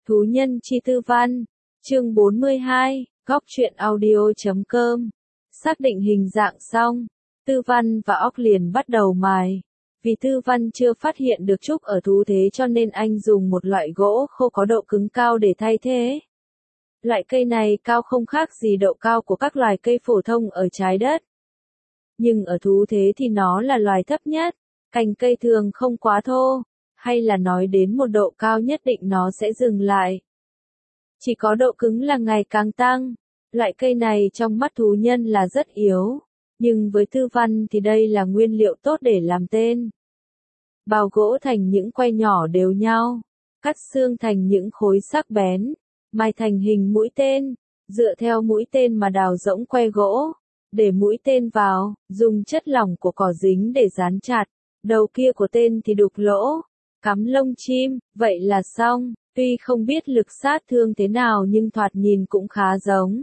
Thú nhân chi tư văn, chương 42, góc truyện audio.com. Xác định hình dạng xong, Tư Văn và óc liền bắt đầu mài. Vì Tư Văn chưa phát hiện được trúc ở thú thế cho nên anh dùng một loại gỗ khô có độ cứng cao để thay thế. Loại cây này cao không khác gì độ cao của các loài cây phổ thông ở trái đất. Nhưng ở thú thế thì nó là loài thấp nhất, cành cây thường không quá thô, hay là nói đến một độ cao nhất định nó sẽ dừng lại. Chỉ có độ cứng là ngày càng tăng. Loại cây này trong mắt thú nhân là rất yếu, nhưng với Tư Văn thì đây là nguyên liệu tốt để làm tên. Bào gỗ thành những que nhỏ đều nhau, cắt xương thành những khối sắc bén, mài thành hình mũi tên, dựa theo mũi tên mà đào rỗng que gỗ, để mũi tên vào, dùng chất lỏng của cỏ dính để dán chặt, đầu kia của tên thì đục lỗ, cắm lông chim, vậy là xong. Tuy không biết lực sát thương thế nào nhưng thoạt nhìn cũng khá giống.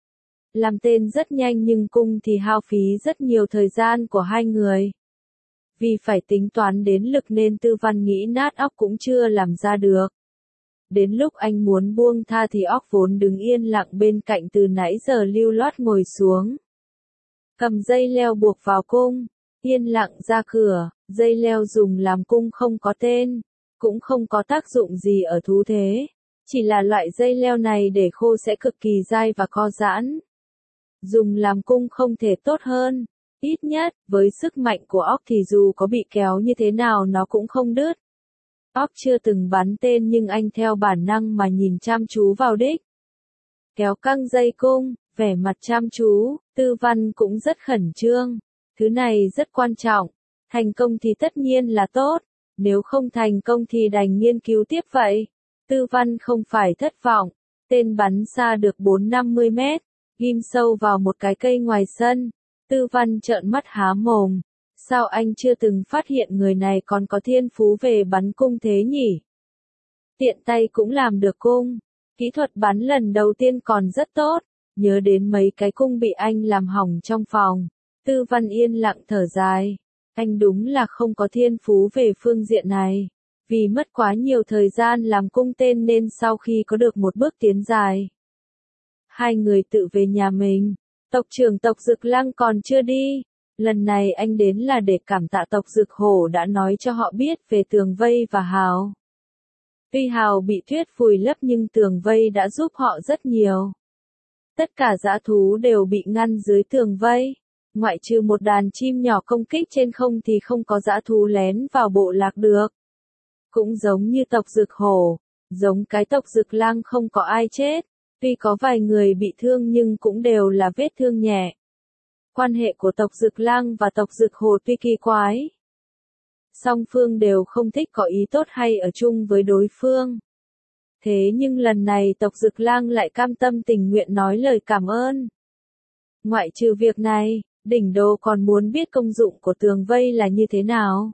Làm tên rất nhanh nhưng cung thì hao phí rất nhiều thời gian của hai người. Vì phải tính toán đến lực nên Tư Văn nghĩ nát óc cũng chưa làm ra được. Đến lúc anh muốn buông tha thì óc vốn đứng yên lặng bên cạnh từ nãy giờ lưu loát ngồi xuống. Cầm dây leo buộc vào cung, yên lặng ra cửa, dây leo dùng làm cung không có tên. Cũng không có tác dụng gì ở thú thế, chỉ là loại dây leo này để khô sẽ cực kỳ dai và co giãn. Dùng làm cung không thể tốt hơn, ít nhất, với sức mạnh của óc thì dù có bị kéo như thế nào nó cũng không đứt. Óc chưa từng bắn tên nhưng anh theo bản năng mà nhìn chăm chú vào đích. Kéo căng dây cung, vẻ mặt chăm chú, Tư Văn cũng rất khẩn trương. Thứ này rất quan trọng, thành công thì tất nhiên là tốt. Nếu không thành công thì đành nghiên cứu tiếp vậy. Tư Văn không phải thất vọng. Tên bắn xa được 4-50 mét, ghim sâu vào một cái cây ngoài sân. Tư Văn trợn mắt há mồm. Sao anh chưa từng phát hiện người này còn có thiên phú về bắn cung thế nhỉ? Tiện tay cũng làm được cung. Kỹ thuật bắn lần đầu tiên còn rất tốt. Nhớ đến mấy cái cung bị anh làm hỏng trong phòng. Tư Văn yên lặng thở dài. Anh đúng là không có thiên phú về phương diện này. Vì mất quá nhiều thời gian làm cung tên nên sau khi có được một bước tiến dài, hai người tự về nhà mình. Tộc trưởng tộc Dực Lăng còn chưa đi. Lần này anh đến là để cảm tạ tộc Dực Hổ đã nói cho họ biết về tường vây và Hào. Tuy Hào bị tuyết vùi lấp nhưng tường vây đã giúp họ rất nhiều. Tất cả dã thú đều bị ngăn dưới tường vây. Ngoại trừ một đàn chim nhỏ công kích trên không thì không có dã thú lén vào bộ lạc được. Cũng giống như tộc Dực Hổ, giống cái tộc Dực Lang không có ai chết. Tuy có vài người bị thương nhưng cũng đều là vết thương nhẹ. Quan hệ của tộc Dực Lang và tộc Dực Hổ tuy kỳ quái. Song phương đều không thích có ý tốt hay ở chung với đối phương. Thế nhưng lần này tộc Dực Lang lại cam tâm tình nguyện nói lời cảm ơn. Ngoại trừ việc này, Đỉnh Đồ còn muốn biết công dụng của tường vây là như thế nào.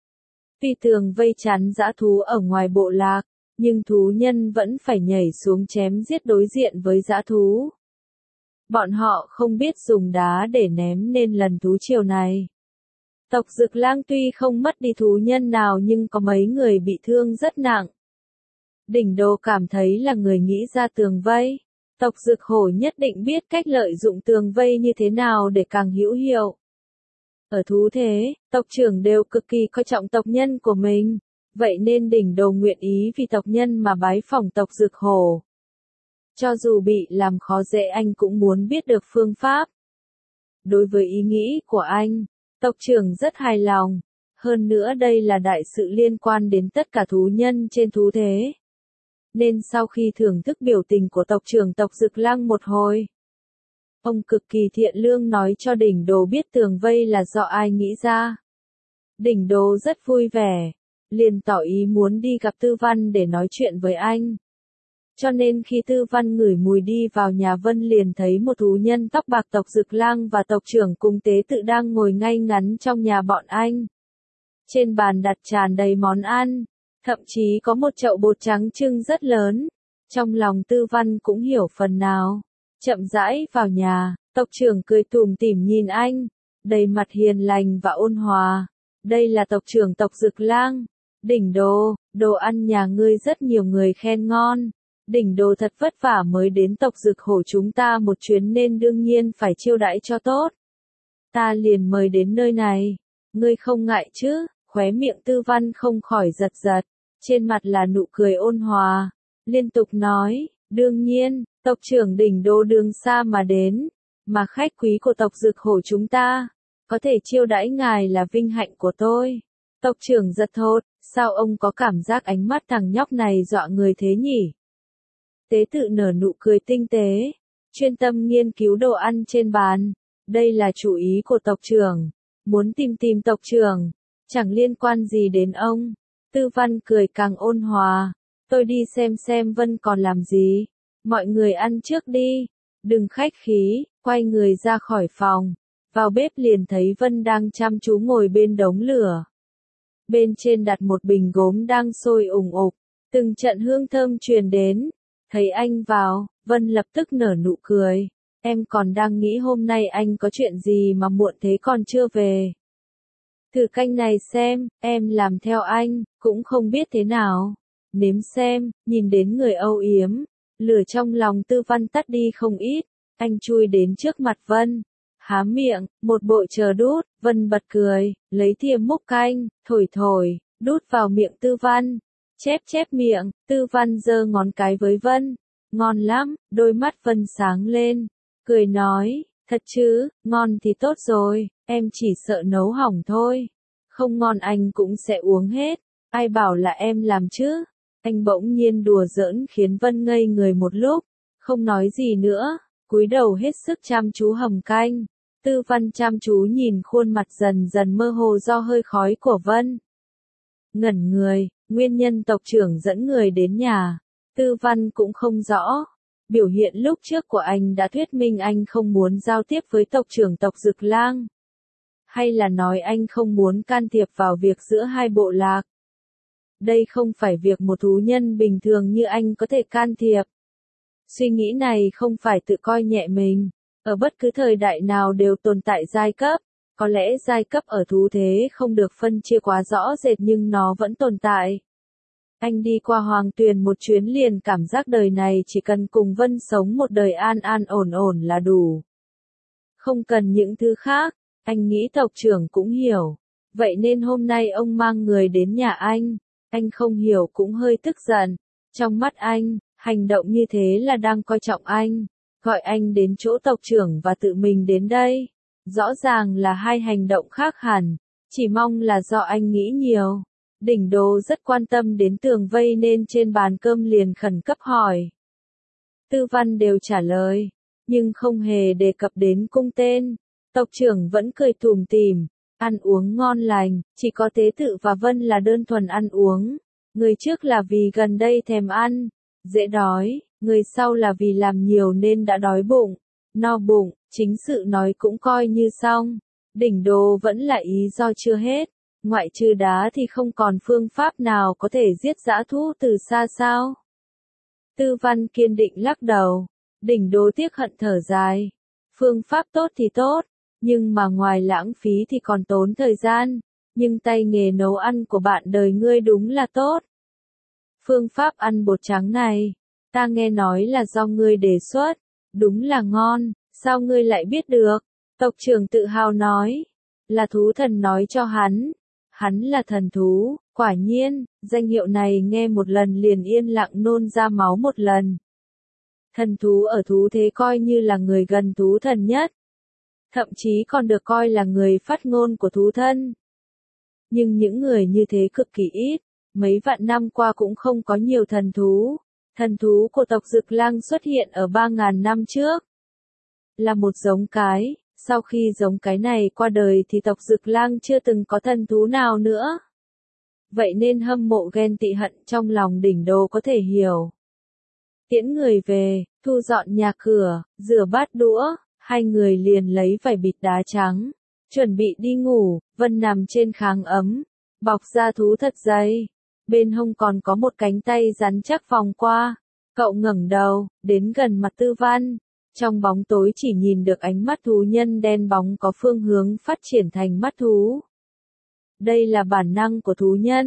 Tuy tường vây chắn dã thú ở ngoài bộ lạc, nhưng thú nhân vẫn phải nhảy xuống chém giết đối diện với dã thú. Bọn họ không biết dùng đá để ném nên lần thú chiều này. Tộc Dực Lang tuy không mất đi thú nhân nào nhưng có mấy người bị thương rất nặng. Đỉnh Đồ cảm thấy là người nghĩ ra tường vây. Tộc Dực Hổ nhất định biết cách lợi dụng tường vây như thế nào để càng hữu hiệu. Ở thú thế, tộc trưởng đều cực kỳ coi trọng tộc nhân của mình, vậy nên Đỉnh Đồ nguyện ý vì tộc nhân mà bái phỏng tộc Dực Hổ. Cho dù bị làm khó dễ anh cũng muốn biết được phương pháp. Đối với ý nghĩ của anh, tộc trưởng rất hài lòng, hơn nữa đây là đại sự liên quan đến tất cả thú nhân trên thú thế. Nên sau khi thưởng thức biểu tình của tộc trưởng tộc Dực Lăng một hồi, ông cực kỳ thiện lương nói cho Đỉnh Đồ biết tường vây là do ai nghĩ ra. Đỉnh Đồ rất vui vẻ, liền tỏ ý muốn đi gặp Tư Văn để nói chuyện với anh. Cho nên khi Tư Văn ngửi mùi đi vào nhà Vân liền thấy một thú nhân tóc bạc tộc Dực Lang và tộc trưởng cùng tế tự đang ngồi ngay ngắn trong nhà bọn anh. Trên bàn đặt tràn đầy món ăn. Thậm chí có một chậu bột trắng trưng rất lớn. Trong lòng Tư Văn cũng hiểu phần nào. Chậm rãi vào nhà, tộc trưởng cười tủm tỉm nhìn anh, đầy mặt hiền lành và ôn hòa. Đây là tộc trưởng tộc Dực Lang. Đỉnh Đồ, đồ ăn nhà ngươi rất nhiều người khen ngon. Đỉnh Đô thật vất vả mới đến tộc Dực Hổ chúng ta một chuyến nên đương nhiên phải chiêu đãi cho tốt. Ta liền mời đến nơi này, ngươi không ngại chứ? Khóe miệng Tư Văn không khỏi giật giật, trên mặt là nụ cười ôn hòa, liên tục nói, đương nhiên, tộc trưởng Đỉnh Đô đường xa mà đến, mà khách quý của tộc Dực Hổ chúng ta, có thể chiêu đãi ngài là vinh hạnh của tôi. Tộc trưởng giật thốt, sao ông có cảm giác ánh mắt thằng nhóc này dọa người thế nhỉ? Tế tự nở nụ cười tinh tế, chuyên tâm nghiên cứu đồ ăn trên bàn, đây là chủ ý của tộc trưởng, muốn tìm tộc trưởng, chẳng liên quan gì đến ông. Tư Văn cười càng ôn hòa, tôi đi xem Vân còn làm gì, mọi người ăn trước đi, đừng khách khí, quay người ra khỏi phòng, vào bếp liền thấy Vân đang chăm chú ngồi bên đống lửa. Bên trên đặt một bình gốm đang sôi ủng ục, từng trận hương thơm truyền đến, thấy anh vào, Vân lập tức nở nụ cười, em còn đang nghĩ hôm nay anh có chuyện gì mà muộn thế còn chưa về. Thử canh này xem, em làm theo anh, cũng không biết thế nào. Nếm xem, nhìn đến người âu yếm, lửa trong lòng Tư Văn tắt đi không ít, anh chui đến trước mặt Vân, há miệng, một bội chờ đút, Vân bật cười, lấy thìa múc canh, thổi, đút vào miệng Tư Văn, chép miệng, Tư Văn giơ ngón cái với Vân, ngon lắm, đôi mắt Vân sáng lên, cười nói, thật chứ, ngon thì tốt rồi, em chỉ sợ nấu hỏng thôi, không ngon anh cũng sẽ uống hết, ai bảo là em làm chứ. Anh bỗng nhiên đùa giỡn khiến Vân ngây người một lúc, không nói gì nữa, cúi đầu hết sức chăm chú hầm canh. Tư Văn chăm chú nhìn khuôn mặt dần dần mơ hồ do hơi khói của Vân. Ngẩn người, nguyên nhân tộc trưởng dẫn người đến nhà, Tư Văn cũng không rõ. Biểu hiện lúc trước của anh đã thuyết minh anh không muốn giao tiếp với tộc trưởng tộc Dực Lang. Hay là nói anh không muốn can thiệp vào việc giữa hai bộ lạc. Đây không phải việc một thú nhân bình thường như anh có thể can thiệp. Suy nghĩ này không phải tự coi nhẹ mình. Ở bất cứ thời đại nào đều tồn tại giai cấp. Có lẽ giai cấp ở thú thế không được phân chia quá rõ rệt nhưng nó vẫn tồn tại. Anh đi qua Hoàng Tuyền một chuyến liền cảm giác đời này chỉ cần cùng Vân sống một đời an an ổn là đủ. Không cần những thứ khác, anh nghĩ tộc trưởng cũng hiểu. Vậy nên hôm nay ông mang người đến nhà anh không hiểu cũng hơi tức giận. Trong mắt anh, hành động như thế là đang coi trọng anh, gọi anh đến chỗ tộc trưởng và tự mình đến đây. Rõ ràng là hai hành động khác hẳn, chỉ mong là do anh nghĩ nhiều. Đỉnh Đô rất quan tâm đến tường vây nên trên bàn cơm liền khẩn cấp hỏi. Tư Văn đều trả lời, nhưng không hề đề cập đến cung tên. Tộc trưởng vẫn cười tủm tỉm, ăn uống ngon lành, chỉ có Tế Tự và Vân là đơn thuần ăn uống. Người trước là vì gần đây thèm ăn, dễ đói, người sau là vì làm nhiều nên đã đói bụng, no bụng, chính sự nói cũng coi như xong. Đỉnh Đô vẫn là ý do chưa hết, ngoại trừ đá thì không còn phương pháp nào có thể giết dã thú từ xa sao. Tư Văn kiên định lắc đầu, Đỉnh Đô tiếc hận thở dài. Phương pháp tốt thì tốt, nhưng mà ngoài lãng phí thì còn tốn thời gian, nhưng tay nghề nấu ăn của bạn đời ngươi đúng là tốt. Phương pháp ăn bột trắng này, ta nghe nói là do ngươi đề xuất, đúng là ngon, sao ngươi lại biết được? Tộc trưởng tự hào nói, là thú thần nói cho hắn là thần thú, quả nhiên, danh hiệu này nghe một lần liền yên lặng nôn ra máu một lần. Thần thú ở thú thế coi như là người gần thú thần nhất, thậm chí còn được coi là người phát ngôn của thú thân. Nhưng những người như thế cực kỳ ít, mấy vạn năm qua cũng không có nhiều thần thú. Thần thú của tộc Dực Lang xuất hiện ở 3.000 năm trước. Là một giống cái, sau khi giống cái này qua đời thì tộc Dực Lang chưa từng có thần thú nào nữa. Vậy nên hâm mộ ghen tị hận trong lòng Đỉnh Đô có thể hiểu. Tiễn người về, thu dọn nhà cửa, rửa bát đũa, hai người liền lấy vải bịt đá trắng, chuẩn bị đi ngủ. Vân nằm trên kháng ấm, bọc da thú thật dày. Bên hông còn có một cánh tay rắn chắc vòng qua. Cậu ngẩng đầu, đến gần mặt Tư Văn. Trong bóng tối chỉ nhìn được ánh mắt thú nhân đen bóng có phương hướng phát triển thành mắt thú. Đây là bản năng của thú nhân.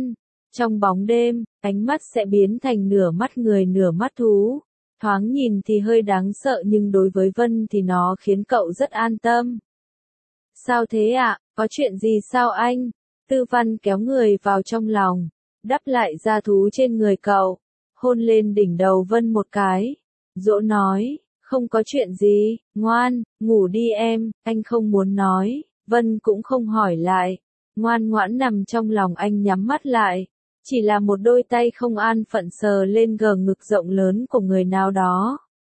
Trong bóng đêm, ánh mắt sẽ biến thành nửa mắt người nửa mắt thú. Thoáng nhìn thì hơi đáng sợ nhưng đối với Vân thì nó khiến cậu rất an tâm. Sao thế ạ? Có chuyện gì sao anh? Tư Văn kéo người vào trong lòng, đắp lại da thú trên người cậu, hôn lên đỉnh đầu Vân một cái, dỗ nói, không có chuyện gì, ngoan, ngủ đi em, anh không muốn nói. Vân cũng không hỏi lại, ngoan ngoãn nằm trong lòng anh nhắm mắt lại, chỉ là một đôi tay không an phận sờ lên gờ ngực rộng lớn của người nào đó.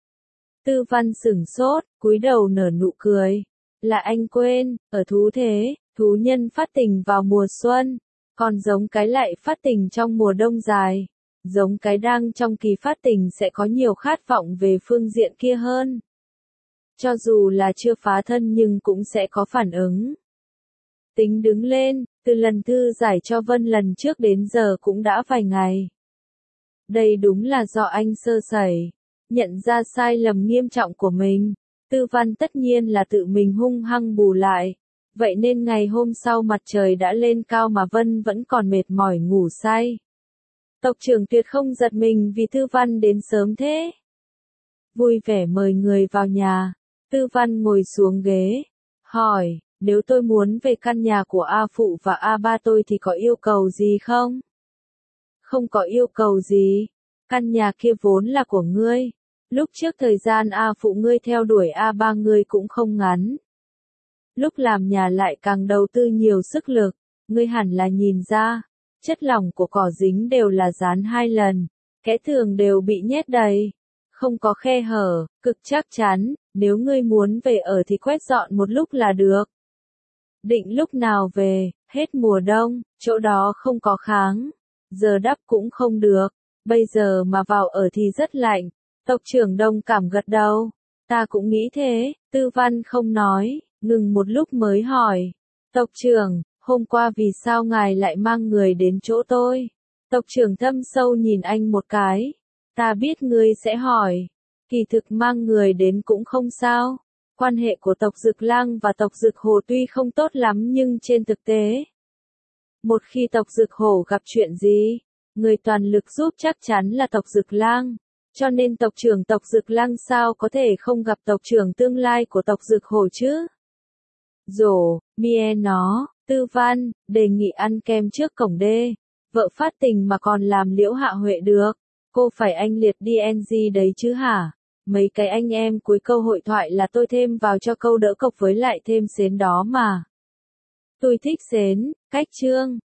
Tư Văn sửng sốt, cúi đầu nở nụ cười, là anh quên, ở thú thế, thú nhân phát tình vào mùa xuân, còn giống cái lại phát tình trong mùa đông dài. Giống cái đang trong kỳ phát tình sẽ có nhiều khát vọng về phương diện kia hơn. Cho dù là chưa phá thân nhưng cũng sẽ có phản ứng. Tính đứng lên, từ lần thư giải cho Vân lần trước đến giờ cũng đã vài ngày. Đây đúng là do anh sơ sẩy, nhận ra sai lầm nghiêm trọng của mình. Tư Văn tất nhiên là tự mình hung hăng bù lại. Vậy nên ngày hôm sau mặt trời đã lên cao mà Vân vẫn còn mệt mỏi ngủ say. Tộc trưởng tuyệt không giật mình vì Tư Văn đến sớm thế. Vui vẻ mời người vào nhà. Tư Văn ngồi xuống ghế, hỏi, nếu tôi muốn về căn nhà của A Phụ và A Ba tôi thì có yêu cầu gì không? Không có yêu cầu gì. Căn nhà kia vốn là của ngươi. Lúc trước thời gian A Phụ ngươi theo đuổi A Ba ngươi cũng không ngắn. Lúc làm nhà lại càng đầu tư nhiều sức lực, ngươi hẳn là nhìn ra. Chất lỏng của cỏ dính đều là dán 2 lần, kẽ tường đều bị nhét đầy, không có khe hở, cực chắc chắn, nếu ngươi muốn về ở thì quét dọn một lúc là được. Định lúc nào về, hết mùa đông, chỗ đó không có kháng, giờ đắp cũng không được, bây giờ mà vào ở thì rất lạnh. Tộc trưởng đồng cảm gật đầu, ta cũng nghĩ thế. Tư Văn không nói, ngừng một lúc mới hỏi, tộc trưởng, hôm qua vì sao ngài lại mang người đến chỗ tôi? Tộc trưởng thâm sâu nhìn anh một cái. Ta biết ngươi sẽ hỏi. Kỳ thực mang người đến cũng không sao. Quan hệ của tộc Dực Lang và tộc Dực Hổ tuy không tốt lắm nhưng trên thực tế, một khi tộc Dực Hổ gặp chuyện gì, người toàn lực giúp chắc chắn là tộc Dực Lang. Cho nên tộc trưởng tộc Dực Lang sao có thể không gặp tộc trưởng tương lai của tộc Dực Hổ chứ? Rổ, mie nó. Tư Văn, đề nghị ăn kem trước cổng đê. Vợ phát tình mà còn làm Liễu Hạ Huệ được. Cô phải anh liệt DNG đấy chứ hả? Mấy cái anh em cuối câu hội thoại là tôi thêm vào cho câu đỡ cộc với lại thêm xến đó mà. Tôi thích xến, cách chương.